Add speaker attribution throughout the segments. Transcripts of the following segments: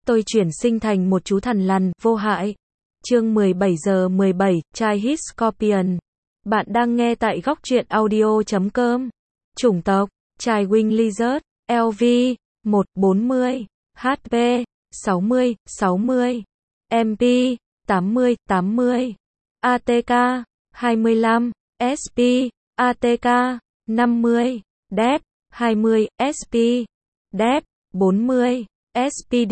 Speaker 1: tôi chuyển sinh thành một chú thằn lằn, vô hại. Chương 17 giờ 17, trai hit Scorpion. Bạn đang nghe tại góc truyện audio.com. Chủng tộc, trai Wing Lizard, LV, 140, HP, 60, 60, MP, 80, 80, ATK, 25, SP, ATK, 50, DEP, 20, SP, DEP, 40, SPD,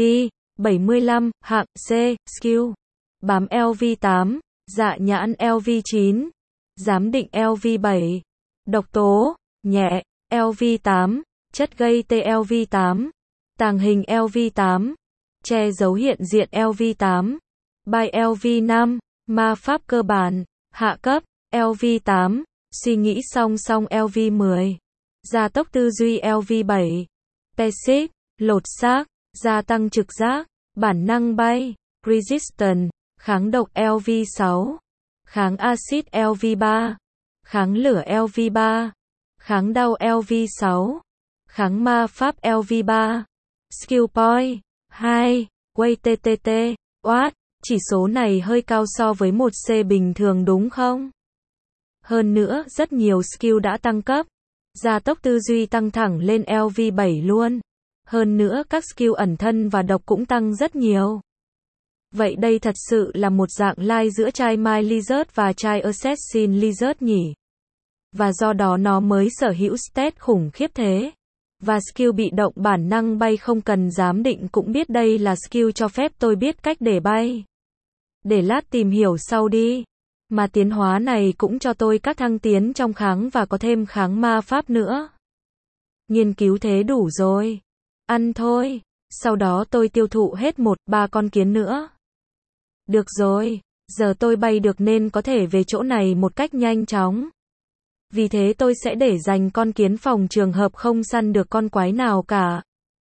Speaker 1: 75, hạng C, skill. Bám LV8, dạ nhãn LV9, giám định LV7, độc tố, nhẹ, LV8, chất gây TLV8, tàng hình LV8, che giấu hiện diện LV8, bài LV5, ma pháp cơ bản, hạ cấp, LV8, suy nghĩ song song LV10, gia tốc tư duy LV7, Basic, lột xác, gia tăng trực giác, bản năng bay, Resistance, kháng độc LV6, kháng axit LV3, kháng lửa LV3, kháng đau LV6, kháng ma pháp LV3, skill point 2, Way TTT, Watt, chỉ số này hơi cao so với một C bình thường đúng không? Hơn nữa, rất nhiều skill đã tăng cấp, gia tốc tư duy tăng thẳng lên LV7 luôn. Hơn nữa các skill ẩn thân và độc cũng tăng rất nhiều. Vậy đây thật sự là một dạng lai giữa trai My Lizard và trai Assassin Lizard nhỉ? Và do đó nó mới sở hữu stat khủng khiếp thế. Và skill bị động bản năng bay không cần giám định cũng biết đây là skill cho phép tôi biết cách để bay. Để lát tìm hiểu sau đi. Mà tiến hóa này cũng cho tôi các thăng tiến trong kháng và có thêm kháng ma pháp nữa. Nghiên cứu thế đủ rồi. Ăn thôi. Sau đó tôi tiêu thụ hết 1-3 con kiến nữa. Được rồi. Giờ tôi bay được nên có thể về chỗ này một cách nhanh chóng. Vì thế tôi sẽ để dành con kiến phòng trường hợp không săn được con quái nào cả.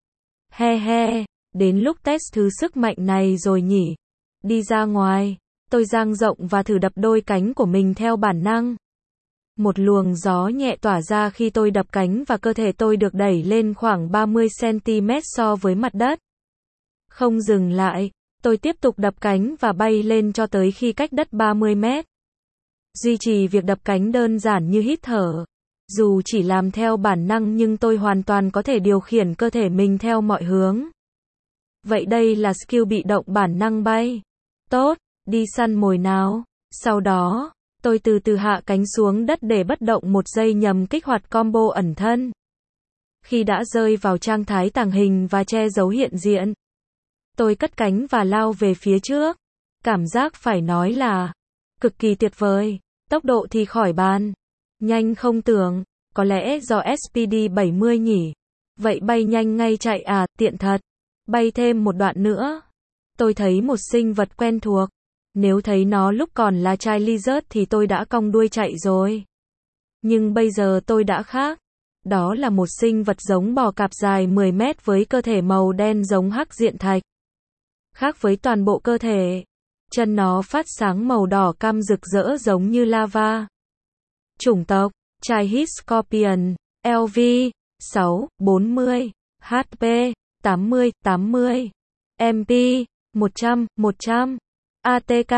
Speaker 1: He he. Đến lúc test thứ sức mạnh này rồi nhỉ. Đi ra ngoài. Tôi dang rộng và thử đập đôi cánh của mình theo bản năng. Một luồng gió nhẹ tỏa ra khi tôi đập cánh và cơ thể tôi được đẩy lên khoảng 30 cm so với mặt đất. Không dừng lại, tôi tiếp tục đập cánh và bay lên cho tới khi cách đất 30 mét. Duy trì việc đập cánh đơn giản như hít thở. Dù chỉ làm theo bản năng nhưng tôi hoàn toàn có thể điều khiển cơ thể mình theo mọi hướng. Vậy đây là skill bị động bản năng bay. Tốt, đi săn mồi nào. Sau đó, tôi từ từ hạ cánh xuống đất để bất động một giây nhằm kích hoạt combo ẩn thân. Khi đã rơi vào trạng thái tàng hình và che giấu hiện diện, tôi cất cánh và lao về phía trước. Cảm giác phải nói là cực kỳ tuyệt vời. Tốc độ thì khỏi bàn. Nhanh không tưởng, có lẽ do SPD 70 nhỉ. Vậy bay nhanh ngay chạy à, tiện thật. Bay thêm một đoạn nữa. Tôi thấy một sinh vật quen thuộc. Nếu thấy nó lúc còn là trai lizard thì tôi đã cong đuôi chạy rồi. Nhưng bây giờ tôi đã khác. Đó là một sinh vật giống bò cạp dài 10 mét với cơ thể màu đen giống hắc diện thạch. Khác với toàn bộ cơ thể, chân nó phát sáng màu đỏ cam rực rỡ giống như lava. Chủng tộc, trai hit Scorpion, LV, 6, 40, HP, 80, 80, MP, 100, 100. ATK,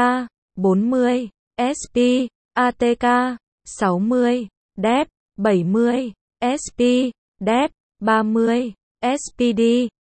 Speaker 1: 40, SP, ATK, 60, DEP, 70, SP, DEP, 30, SPD,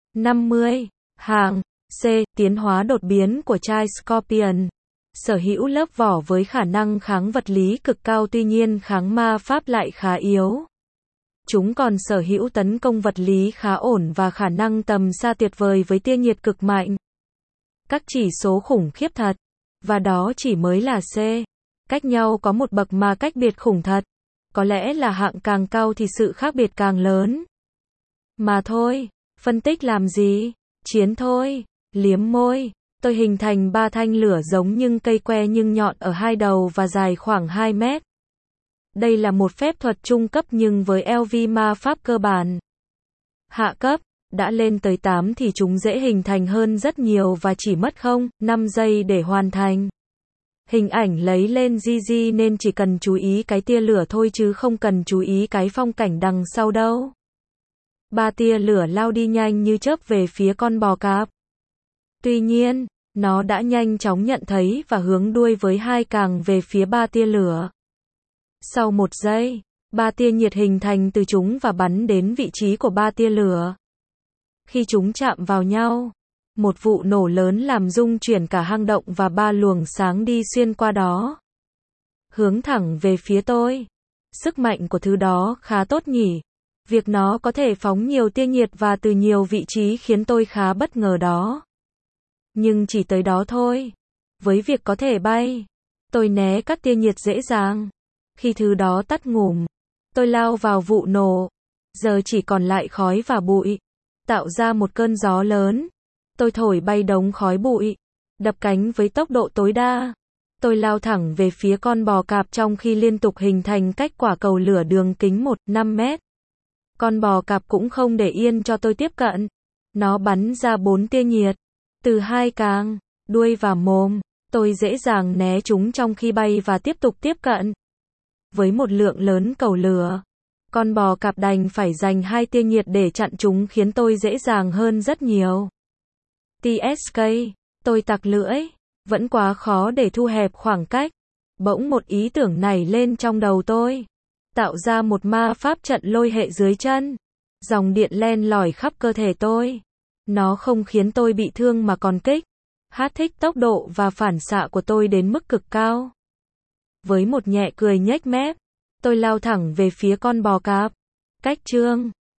Speaker 1: 50, hạng C, tiến hóa đột biến của trai Scorpion. Sở hữu lớp vỏ với khả năng kháng vật lý cực cao tuy nhiên kháng ma pháp lại khá yếu. Chúng còn sở hữu tấn công vật lý khá ổn và khả năng tầm xa tuyệt vời với tia nhiệt cực mạnh. Các chỉ số khủng khiếp thật. Và đó chỉ mới là C. Cách nhau có một bậc mà cách biệt khủng thật. Có lẽ là hạng càng cao thì sự khác biệt càng lớn. Mà thôi, phân tích làm gì? Chiến thôi. Liếm môi. Tôi hình thành 3 thanh lửa giống nhưng cây que nhưng nhọn ở hai đầu và dài khoảng 2 mét. Đây là một phép thuật trung cấp nhưng với LV ma pháp cơ bản. Hạ cấp. Đã lên tới 8 thì chúng dễ hình thành hơn rất nhiều và chỉ mất 0,5 giây để hoàn thành. Hình ảnh lấy lên GG nên chỉ cần chú ý cái tia lửa thôi chứ không cần chú ý cái phong cảnh đằng sau đâu. 3 tia lửa lao đi nhanh như chớp về phía con bò cạp. Tuy nhiên, nó đã nhanh chóng nhận thấy và hướng đuôi với hai càng về phía ba tia lửa. Sau 1 giây, ba tia nhiệt hình thành từ chúng và bắn đến vị trí của ba tia lửa. Khi chúng chạm vào nhau, một vụ nổ lớn làm rung chuyển cả hang động và ba luồng sáng đi xuyên qua đó, hướng thẳng về phía tôi. Sức mạnh của thứ đó khá tốt nhỉ. Việc nó có thể phóng nhiều tia nhiệt và từ nhiều vị trí khiến tôi khá bất ngờ đó. Nhưng chỉ tới đó thôi. Với việc có thể bay, tôi né các tia nhiệt dễ dàng. Khi thứ đó tắt ngủm, tôi lao vào vụ nổ. Giờ chỉ còn lại khói và bụi, tạo ra một cơn gió lớn. Tôi thổi bay đống khói bụi, đập cánh với tốc độ tối đa. Tôi lao thẳng về phía con bò cạp trong khi liên tục hình thành cách quả cầu lửa đường kính 1,5 mét. Con bò cạp cũng không để yên cho tôi tiếp cận. Nó bắn ra 4 tia nhiệt, từ hai càng, đuôi và mồm. Tôi dễ dàng né chúng trong khi bay và tiếp tục tiếp cận. Với một lượng lớn cầu lửa, con bò cạp đành phải dành 2 tia nhiệt để chặn chúng khiến tôi dễ dàng hơn rất nhiều. TSK, tôi tặc lưỡi, vẫn quá khó để thu hẹp khoảng cách. Bỗng một ý tưởng nảy lên trong đầu tôi, tạo ra một ma pháp trận lôi hệ dưới chân. Dòng điện len lỏi khắp cơ thể tôi. Nó không khiến tôi bị thương mà còn kích thích tốc độ và phản xạ của tôi đến mức cực cao. Với một nhẹ cười nhếch mép, tôi lao thẳng về phía con bò cạp. Cách chương